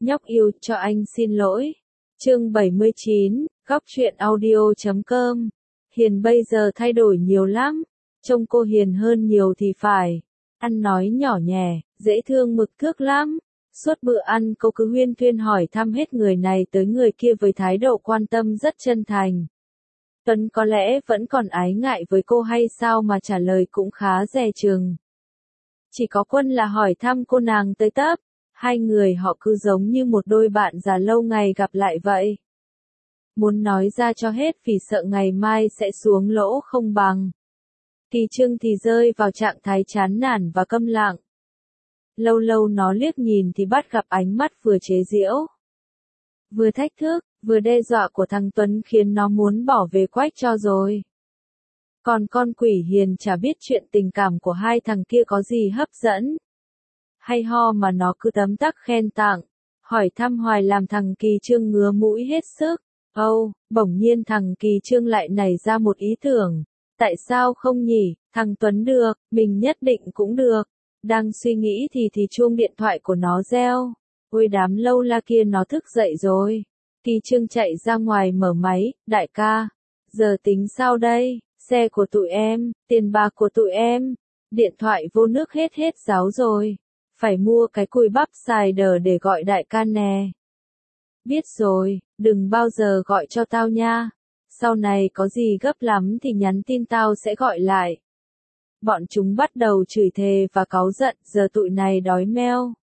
Nhóc yêu cho anh xin lỗi. Chương 79, góc truyện audio.com. Hiền bây giờ thay đổi nhiều lắm. Trông cô hiền hơn nhiều thì phải. Ăn nói nhỏ nhẹ, dễ thương mực thước lắm. Suốt bữa ăn cô cứ huyên thuyên hỏi thăm hết người này tới người kia với thái độ quan tâm rất chân thành. Tuấn có lẽ vẫn còn ái ngại với cô hay sao mà trả lời cũng khá dè chừng. Chỉ có Quân là hỏi thăm cô nàng tới tấp. Hai người họ cứ giống như một đôi bạn già lâu ngày gặp lại vậy. Muốn nói ra cho hết vì sợ ngày mai sẽ xuống lỗ không bằng. Kỳ Trưng thì rơi vào trạng thái chán nản và câm lặng. Lâu lâu nó liếc nhìn thì bắt gặp ánh mắt vừa chế giễu, vừa thách thức, vừa đe dọa của thằng Tuấn khiến nó muốn bỏ về quách cho rồi. Còn con quỷ Hiền chả biết chuyện tình cảm của hai thằng kia có gì hấp dẫn hay ho mà nó cứ tấm tắc khen tặng, hỏi thăm hoài làm thằng Kỳ Trương ngứa mũi hết sức. Bỗng nhiên thằng Kỳ Trương lại nảy ra một ý tưởng. Tại sao không nhỉ, thằng Tuấn được, mình nhất định cũng được. Đang suy nghĩ thì chuông điện thoại của nó reo. Ôi đám lâu la kia nó thức dậy rồi. Kỳ Trương chạy ra ngoài mở máy, đại ca. Giờ tính sao đây, xe của tụi em, tiền bạc của tụi em. Điện thoại vô nước hết ráo rồi. Phải mua cái cùi bắp xài đờ để gọi đại ca nè. Biết rồi, đừng bao giờ gọi cho tao nha. Sau này có gì gấp lắm thì nhắn tin tao sẽ gọi lại. Bọn chúng bắt đầu chửi thề và cáu giận, giờ tụi này đói meo.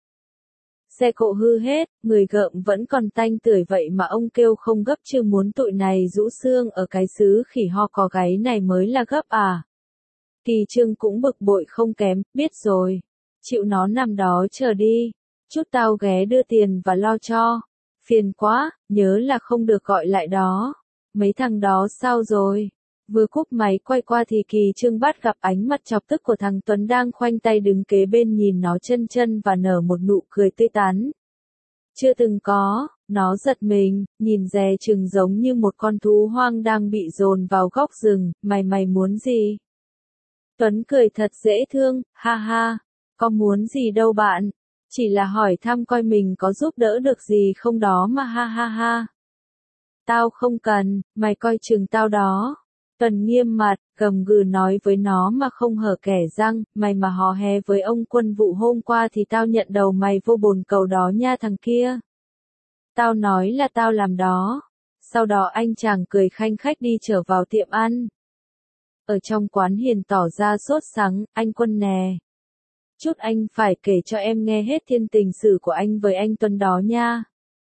Xe cộ hư hết, người gợm vẫn còn tanh tưởi vậy mà ông kêu không gấp chứ muốn tụi này rũ xương ở cái xứ khỉ ho có gáy này mới là gấp à. Kỳ Trương cũng bực bội không kém, biết rồi. Chịu nó nằm đó chờ đi. Chút tao ghé đưa tiền và lo cho. Phiền quá, nhớ là không được gọi lại đó. Mấy thằng đó sao rồi? Vừa cúp máy quay qua thì Kỳ Trương bắt gặp ánh mắt chọc tức của thằng Tuấn đang khoanh tay đứng kế bên nhìn nó chân và nở một nụ cười tươi tắn. Chưa từng có, nó giật mình, nhìn dè chừng giống như một con thú hoang đang bị dồn vào góc rừng, mày muốn gì? Tuấn cười thật dễ thương, ha ha, có muốn gì đâu bạn, chỉ là hỏi thăm coi mình có giúp đỡ được gì không đó mà ha ha ha. Tao không cần, mày coi chừng tao đó. Tuấn nghiêm mặt, gầm gừ nói với nó mà không hở kẻ răng, mày mà hò hè với ông Quân vụ hôm qua thì tao nhận đầu mày vô bồn cầu đó nha thằng kia. Tao nói là tao làm đó. Sau đó anh chàng cười khanh khách đi trở vào tiệm ăn. Ở trong quán Hiền tỏ ra sốt sắng, anh Quân nè. Chút anh phải kể cho em nghe hết thiên tình sử của anh với anh Tuấn đó nha.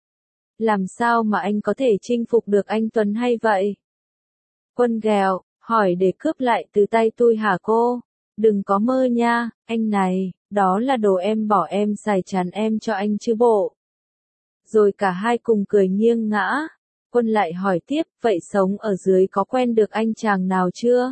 Làm sao mà anh có thể chinh phục được anh Tuấn hay vậy? Quân ghẹo, hỏi để cướp lại từ tay tôi hả cô? Đừng có mơ nha, anh này, đó là đồ em bỏ em xài chán em cho anh chứ bộ. Rồi cả hai cùng cười nghiêng ngã. Quân lại hỏi tiếp, vậy sống ở dưới có quen được anh chàng nào chưa?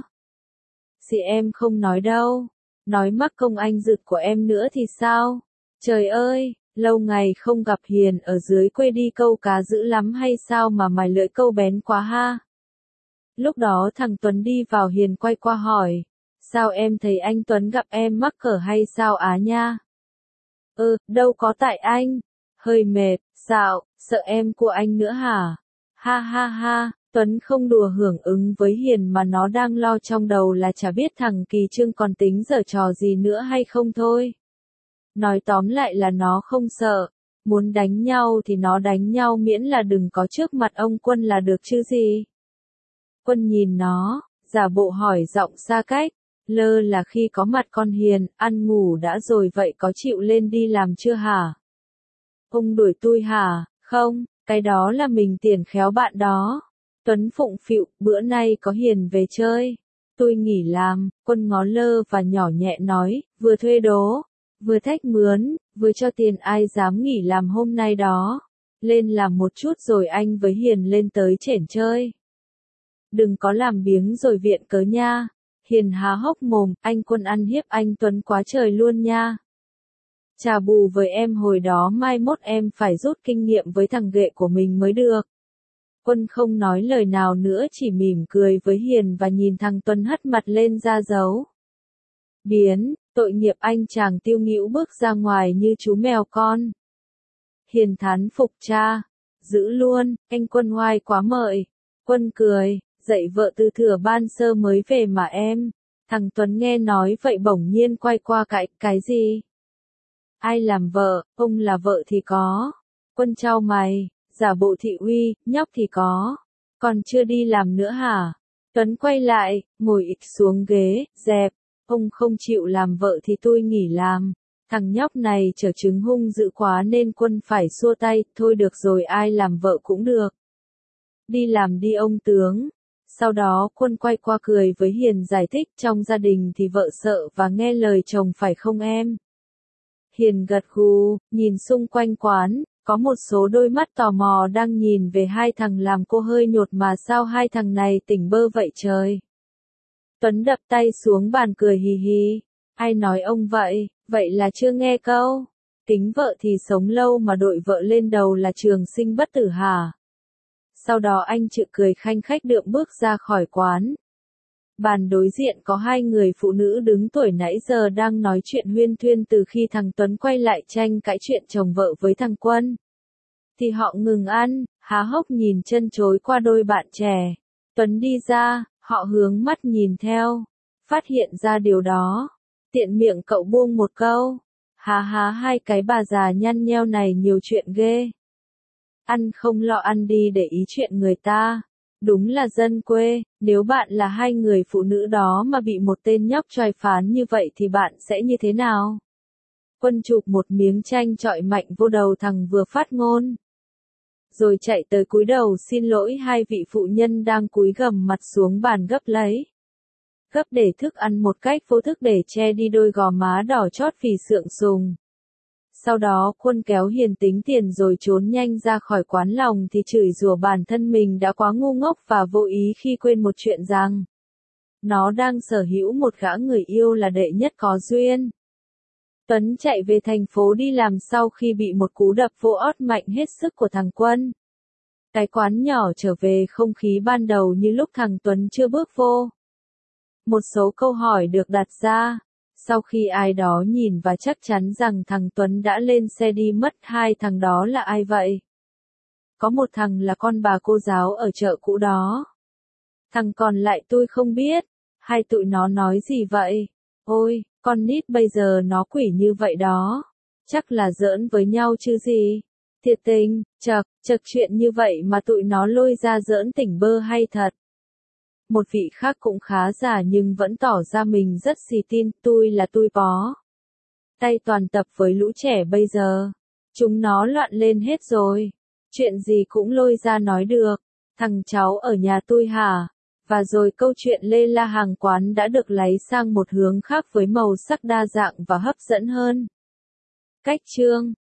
Sì em không nói đâu. Nói mắc công anh rực của em nữa thì sao? Trời ơi, lâu ngày không gặp Hiền ở dưới quê đi câu cá dữ lắm hay sao mà mài lưỡi câu bén quá ha? Lúc đó thằng Tuấn đi vào Hiền quay qua hỏi. Sao em thấy anh Tuấn gặp em mắc cỡ hay sao á nha? Đâu có tại anh. Hơi mệt, xạo, sợ em của anh nữa hả? Ha ha ha, Tuấn không đùa hưởng ứng với Hiền mà nó đang lo trong đầu là chả biết thằng Kỳ Trương còn tính giở trò gì nữa hay không thôi. Nói tóm lại là nó không sợ. Muốn đánh nhau thì nó đánh nhau miễn là đừng có trước mặt ông Quân là được chứ gì. Quân nhìn nó, giả bộ hỏi giọng xa cách, lơ là khi có mặt con Hiền, ăn ngủ đã rồi vậy có chịu lên đi làm chưa hả? Ông đuổi tôi hả? Không, cái đó là mình tiền khéo bạn đó. Tuấn phụng phịu, bữa nay có Hiền về chơi. Tôi nghỉ làm, Quân ngó lơ và nhỏ nhẹ nói, vừa thuê đố, vừa thách mướn, vừa cho tiền ai dám nghỉ làm hôm nay đó. Lên làm một chút rồi anh với Hiền lên tới chển chơi. Đừng có làm biếng rồi viện cớ nha. Hiền há hốc mồm, anh Quân ăn hiếp anh Tuấn quá trời luôn nha. Trả bù với em hồi đó mai mốt em phải rút kinh nghiệm với thằng ghệ của mình mới được. Quân không nói lời nào nữa chỉ mỉm cười với Hiền và nhìn thằng Tuấn hất mặt lên ra dấu. Biến, tội nghiệp anh chàng tiêu nghĩu bước ra ngoài như chú mèo con. Hiền thán phục cha. Giữ luôn, anh Quân oai quá mời. Quân cười, dạy vợ từ thừa ban sơ mới về mà em. Thằng Tuấn nghe nói vậy bỗng nhiên quay qua cái gì? Ai làm vợ, ông là vợ thì có. Quân chau mày, giả bộ thị uy, nhóc thì có. Còn chưa đi làm nữa hả? Tuấn quay lại, ngồi ịch xuống ghế, dẹp. Ông không chịu làm vợ thì tôi nghỉ làm. Thằng nhóc này trở chứng hung dữ quá nên Quân phải xua tay, thôi được rồi ai làm vợ cũng được. Đi làm đi ông tướng. Sau đó Quân quay qua cười với Hiền giải thích trong gia đình thì vợ sợ và nghe lời chồng phải không em? Hiền gật gù, nhìn xung quanh quán, có một số đôi mắt tò mò đang nhìn về hai thằng làm cô hơi nhột mà sao hai thằng này tỉnh bơ vậy trời. Tuấn đập tay xuống bàn cười hì hì. Ai nói ông vậy, vậy là chưa nghe câu. Kính vợ thì sống lâu mà đội vợ lên đầu là trường sinh bất tử hả? Sau đó anh chự cười khanh khách đượm bước ra khỏi quán. Bàn đối diện có hai người phụ nữ đứng tuổi nãy giờ đang nói chuyện huyên thuyên từ khi thằng Tuấn quay lại tranh cãi chuyện chồng vợ với thằng Quân. Thì họ ngừng ăn, há hốc nhìn chân chối qua đôi bạn trẻ. Tuấn đi ra, họ hướng mắt nhìn theo. Phát hiện ra điều đó. Tiện miệng cậu buông một câu. Há há hai cái bà già nhăn nheo này nhiều chuyện ghê. Ăn không lo ăn đi để ý chuyện người ta. Đúng là dân quê, nếu bạn là hai người phụ nữ đó mà bị một tên nhóc choài phán như vậy thì bạn sẽ như thế nào? Quân chụp một miếng chanh chọi mạnh vô đầu thằng vừa phát ngôn. Rồi chạy tới cúi đầu xin lỗi hai vị phụ nhân đang cúi gằm mặt xuống bàn gấp lấy. Gấp để thức ăn một cách vô thức để che đi đôi gò má đỏ chót vì sượng sùng. Sau đó Quân kéo Hiền tính tiền rồi trốn nhanh ra khỏi quán lòng thì chửi rủa bản thân mình đã quá ngu ngốc và vô ý khi quên một chuyện rằng nó đang sở hữu một gã người yêu là đệ nhất có duyên. Tuấn chạy về thành phố đi làm sau khi bị một cú đập vô ót mạnh hết sức của thằng Quân. Cái quán nhỏ trở về không khí ban đầu như lúc thằng Tuấn chưa bước vô. Một số câu hỏi được đặt ra. Sau khi ai đó nhìn và chắc chắn rằng thằng Tuấn đã lên xe đi mất, hai thằng đó là ai vậy? Có một thằng là con bà cô giáo ở chợ cũ đó. Thằng còn lại tôi không biết. Hai tụi nó nói gì vậy? Ôi, con nít bây giờ nó quỷ như vậy đó. Chắc là giỡn với nhau chứ gì. Thiệt tình, chật chuyện như vậy mà tụi nó lôi ra giỡn tỉnh bơ hay thật. Một vị khác cũng khá già nhưng vẫn tỏ ra mình rất xì tin, tôi là tôi bó. Tay toàn tập với lũ trẻ bây giờ. Chúng nó loạn lên hết rồi. Chuyện gì cũng lôi ra nói được. Thằng cháu ở nhà tôi hả? Và rồi câu chuyện lê la hàng quán đã được lấy sang một hướng khác với màu sắc đa dạng và hấp dẫn hơn. Cách chương